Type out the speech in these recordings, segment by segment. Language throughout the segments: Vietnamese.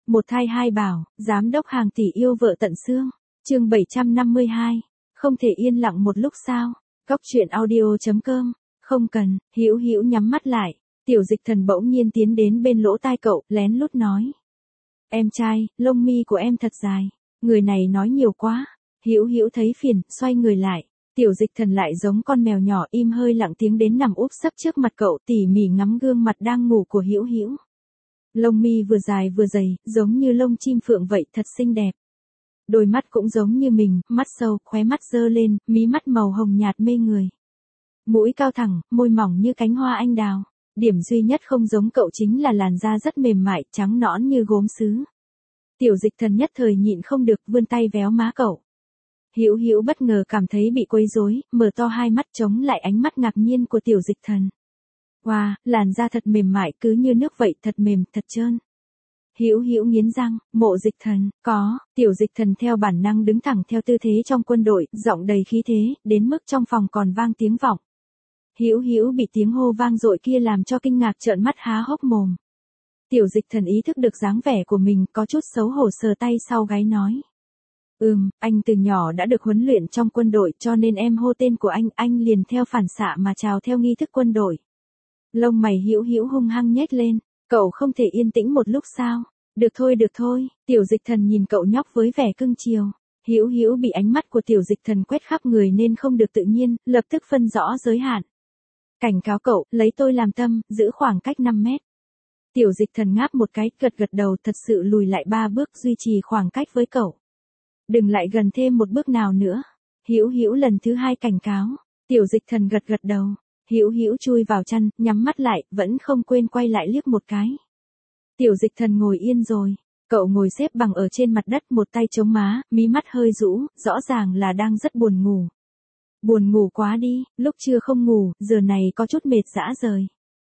Một thai hai bảo, giám đốc hàng tỷ yêu vợ tận xương. Chương 752. Không thể yên lặng một lúc sao? Góc truyện audio.com. Không cần. Hữu Hữu nhắm mắt lại. Tiểu Dịch Thần bỗng nhiên tiến đến bên lỗ tai cậu, lén lút nói: "Em trai, lông mi của em thật dài." Người này nói nhiều quá. Hữu Hữu thấy phiền, xoay người lại. Tiểu Dịch Thần lại giống con mèo nhỏ im hơi lặng tiếng đến nằm úp sấp trước mặt cậu, tỉ mỉ ngắm gương mặt đang ngủ của Hữu Hữu. Lông mi vừa dài vừa dày, giống như lông chim phượng vậy, thật xinh đẹp. Đôi mắt cũng giống như mình, mắt sâu, khóe mắt dơ lên, mí mắt màu hồng nhạt mê người. Mũi cao thẳng, môi mỏng như cánh hoa anh đào. Điểm duy nhất không giống cậu chính là làn da rất mềm mại, trắng nõn như gốm sứ. Tiểu Dịch Thần nhất thời nhịn không được, vươn tay véo má cậu. Hữu Hữu bất ngờ cảm thấy bị quấy rối, mở to hai mắt chống lại ánh mắt ngạc nhiên của Tiểu Dịch Thần. Wow, làn da thật mềm mại, cứ như nước vậy, thật mềm, thật trơn. Hữu Hữu nghiến răng, Mộ Dịch Thần, có. Tiểu Dịch Thần theo bản năng đứng thẳng theo tư thế trong quân đội, giọng đầy khí thế, đến mức trong phòng còn vang tiếng vọng. Hữu Hữu bị tiếng hô vang dội kia làm cho kinh ngạc, trợn mắt há hốc mồm. Tiểu Dịch Thần ý thức được dáng vẻ của mình, có chút xấu hổ sờ tay sau gáy nói: Anh từ nhỏ đã được huấn luyện trong quân đội, cho nên em hô tên của anh liền theo phản xạ mà chào theo nghi thức quân đội. Lông mày Hữu Hữu hung hăng nhếch lên, cậu không thể yên tĩnh một lúc sao? Được thôi, Tiểu Dịch Thần nhìn cậu nhóc với vẻ cưng chiều. Hữu Hữu bị ánh mắt của Tiểu Dịch Thần quét khắp người nên không được tự nhiên, lập tức phân rõ giới hạn. Cảnh cáo cậu, lấy tôi làm tâm, giữ khoảng cách 5 mét. Tiểu Dịch Thần ngáp một cái, gật đầu, thật sự lùi lại 3 bước, duy trì khoảng cách với cậu. Đừng lại gần thêm một bước nào nữa. Hữu Hữu lần thứ 2 cảnh cáo. Tiểu Dịch Thần gật đầu. Hữu Hữu chui vào chăn, nhắm mắt lại, vẫn không quên quay lại liếc một cái. Tiểu Dịch Thần ngồi yên rồi. Cậu ngồi xếp bằng ở trên mặt đất, một tay chống má, mí mắt hơi rũ, rõ ràng là đang rất buồn ngủ. Buồn ngủ quá đi, lúc trưa không ngủ, giờ này có chút mệt rã rời.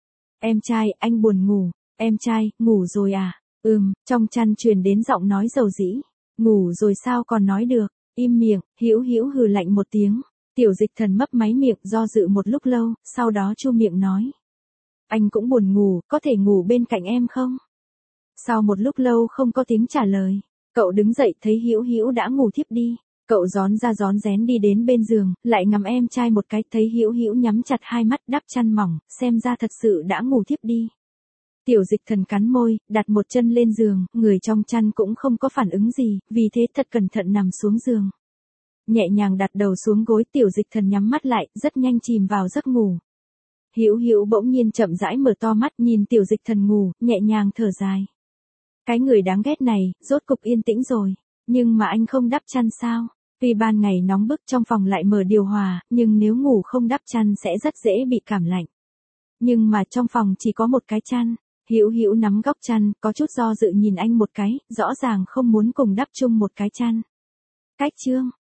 Em trai, anh buồn ngủ. Em trai, ngủ rồi à? Trong chăn truyền đến giọng nói dầu dĩ. Ngủ rồi sao còn nói được? Im miệng. Hữu Hữu hừ lạnh một tiếng. Tiểu Dịch Thần mấp máy miệng, do dự một lúc lâu, sau đó chu miệng nói: Anh cũng buồn ngủ, có thể ngủ bên cạnh em không? Sau một lúc lâu không có tiếng trả lời, cậu đứng dậy thấy Hữu Hữu đã ngủ thiếp đi. Cậu rón ra rón rén đi đến bên giường, lại ngắm em trai một cái, thấy Hữu Hữu nhắm chặt hai mắt đắp chăn mỏng, xem ra thật sự đã ngủ thiếp đi. Tiểu Dịch Thần cắn môi, đặt một chân lên giường, người trong chăn cũng không có phản ứng gì, vì thế thật cẩn thận nằm xuống giường. Nhẹ nhàng đặt đầu xuống gối, Tiểu Dịch Thần nhắm mắt lại, rất nhanh chìm vào giấc ngủ. Hữu Hữu bỗng nhiên chậm rãi mở to mắt, nhìn Tiểu Dịch Thần ngủ, nhẹ nhàng thở dài. Cái người đáng ghét này, rốt cục yên tĩnh rồi. Nhưng mà anh không đắp chăn sao? Vì ban ngày nóng bức, trong phòng lại mở điều hòa, nhưng nếu ngủ không đắp chăn sẽ rất dễ bị cảm lạnh. Nhưng mà trong phòng chỉ có một cái chăn. Hữu Hữu nắm góc chăn, có chút do dự nhìn anh một cái, rõ ràng không muốn cùng đắp chung một cái chăn. Cách chương.